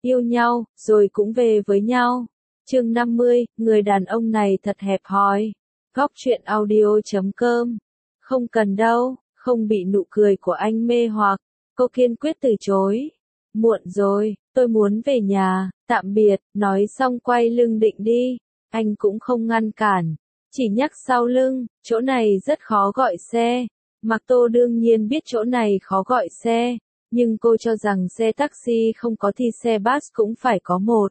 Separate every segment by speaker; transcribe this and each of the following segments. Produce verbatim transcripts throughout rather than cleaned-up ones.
Speaker 1: yêu nhau, rồi cũng về với nhau. Chương năm mươi, người đàn ông này thật hẹp hòi. Góc truyện audio chấm com. Không cần đâu, không bị nụ cười của anh mê hoặc, cô kiên quyết từ chối. Muộn rồi, tôi muốn về nhà, tạm biệt, nói xong quay lưng định đi. Anh cũng không ngăn cản, chỉ nhắc sau lưng, chỗ này rất khó gọi xe. Mạc Tô đương nhiên biết chỗ này khó gọi xe, nhưng cô cho rằng xe taxi không có thì xe bus cũng phải có một.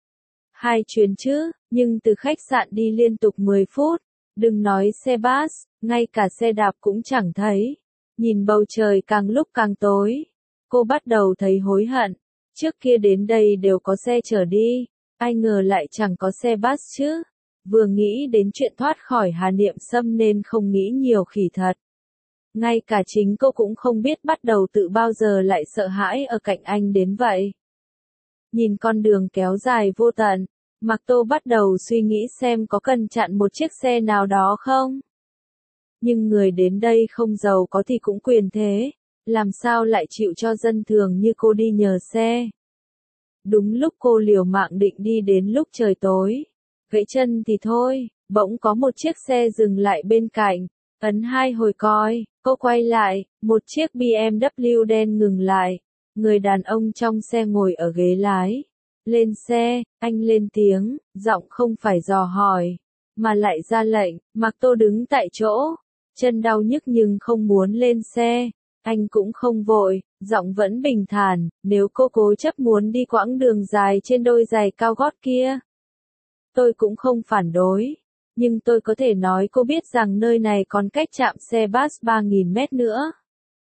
Speaker 1: Hai chuyến chứ, nhưng từ khách sạn đi liên tục mười phút, đừng nói xe bus, ngay cả xe đạp cũng chẳng thấy. Nhìn bầu trời càng lúc càng tối, cô bắt đầu thấy hối hận. Trước kia đến đây đều có xe chở đi, ai ngờ lại chẳng có xe bus chứ. Vừa nghĩ đến chuyện thoát khỏi Hà Niệm Sâm nên không nghĩ nhiều khỉ thật. Ngay cả chính cô cũng không biết bắt đầu tự bao giờ lại sợ hãi ở cạnh anh đến vậy. Nhìn con đường kéo dài vô tận, Mạc Tô bắt đầu suy nghĩ xem có cần chặn một chiếc xe nào đó không. Nhưng người đến đây không giàu có thì cũng quyền thế, làm sao lại chịu cho dân thường như cô đi nhờ xe. Đúng lúc cô liều mạng định đi đến lúc trời tối, gãy chân thì thôi, bỗng có một chiếc xe dừng lại bên cạnh, ấn hai hồi còi, cô quay lại, một chiếc bê em vê đen ngừng lại, người đàn ông trong xe ngồi ở ghế lái. Lên xe, anh lên tiếng, giọng không phải dò hỏi, mà lại ra lệnh. Mạc Tô đứng tại chỗ, chân đau nhức nhưng không muốn lên xe. Anh cũng không vội, giọng vẫn bình thản, nếu cô cố chấp muốn đi quãng đường dài trên đôi giày cao gót kia, tôi cũng không phản đối. Nhưng tôi có thể nói cô biết rằng nơi này còn cách trạm xe bus ba nghìn mét nữa.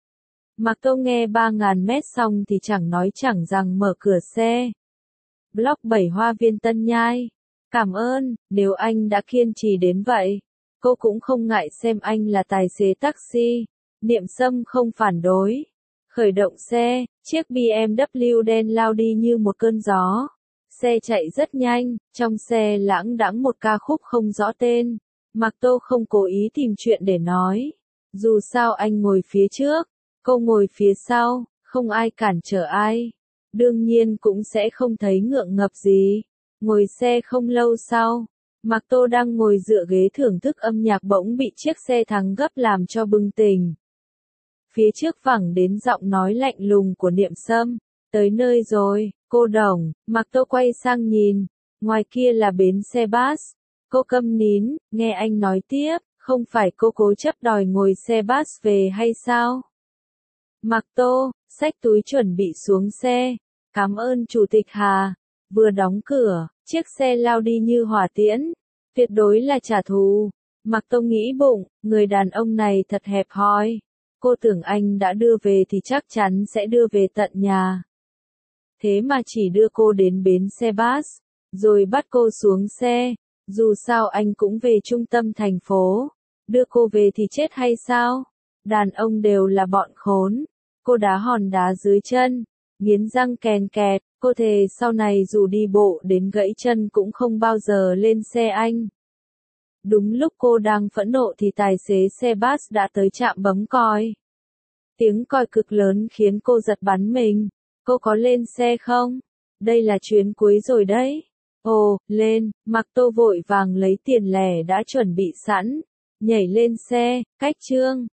Speaker 1: Mạc Tô nghe ba nghìn mét xong thì chẳng nói chẳng rằng mở cửa xe. Block bảy Hoa Viên Tân Nhai. Cảm ơn, nếu anh đã kiên trì đến vậy. Cô cũng không ngại xem anh là tài xế taxi. Niệm Sâm không phản đối. Khởi động xe, chiếc bê em vê đen lao đi như một cơn gió. Xe chạy rất nhanh, trong xe lãng đãng một ca khúc không rõ tên. Mạc Tô không cố ý tìm chuyện để nói. Dù sao anh ngồi phía trước, cô ngồi phía sau, không ai cản trở ai. Đương nhiên cũng sẽ không thấy ngượng ngập gì. Ngồi xe không lâu sau, Mạc Tô đang ngồi dựa ghế thưởng thức âm nhạc bỗng bị chiếc xe thắng gấp làm cho bừng tỉnh. Phía trước vẳng đến giọng nói lạnh lùng của Niệm Sâm. Tới nơi rồi, cô đồng. Mạc Tô quay sang nhìn, ngoài kia là bến xe bus. Cô câm nín, nghe anh nói tiếp, không phải cô cố chấp đòi ngồi xe bus về hay sao? Mạc Tô, xách túi chuẩn bị xuống xe. Cảm ơn Chủ tịch Hà. Vừa đóng cửa, chiếc xe lao đi như hỏa tiễn. Tuyệt đối là trả thù. Mạc Tô nghĩ bụng, người đàn ông này thật hẹp hòi. Cô tưởng anh đã đưa về thì chắc chắn sẽ đưa về tận nhà. Thế mà chỉ đưa cô đến bến xe bus, rồi bắt cô xuống xe. Dù sao anh cũng về trung tâm thành phố. Đưa cô về thì chết hay sao? Đàn ông đều là bọn khốn. Cô đá hòn đá dưới chân, nghiến răng kèn kẹt. Cô thề sau này dù đi bộ đến gãy chân cũng không bao giờ lên xe anh. Đúng lúc cô đang phẫn nộ thì tài xế xe bus đã tới trạm bấm còi. Tiếng còi cực lớn khiến cô giật bắn mình. Cô có lên xe không? Đây là chuyến cuối rồi đấy. Ồ, lên. Mạc Tô vội vàng lấy tiền lẻ đã chuẩn bị sẵn. Nhảy lên xe, cách trương.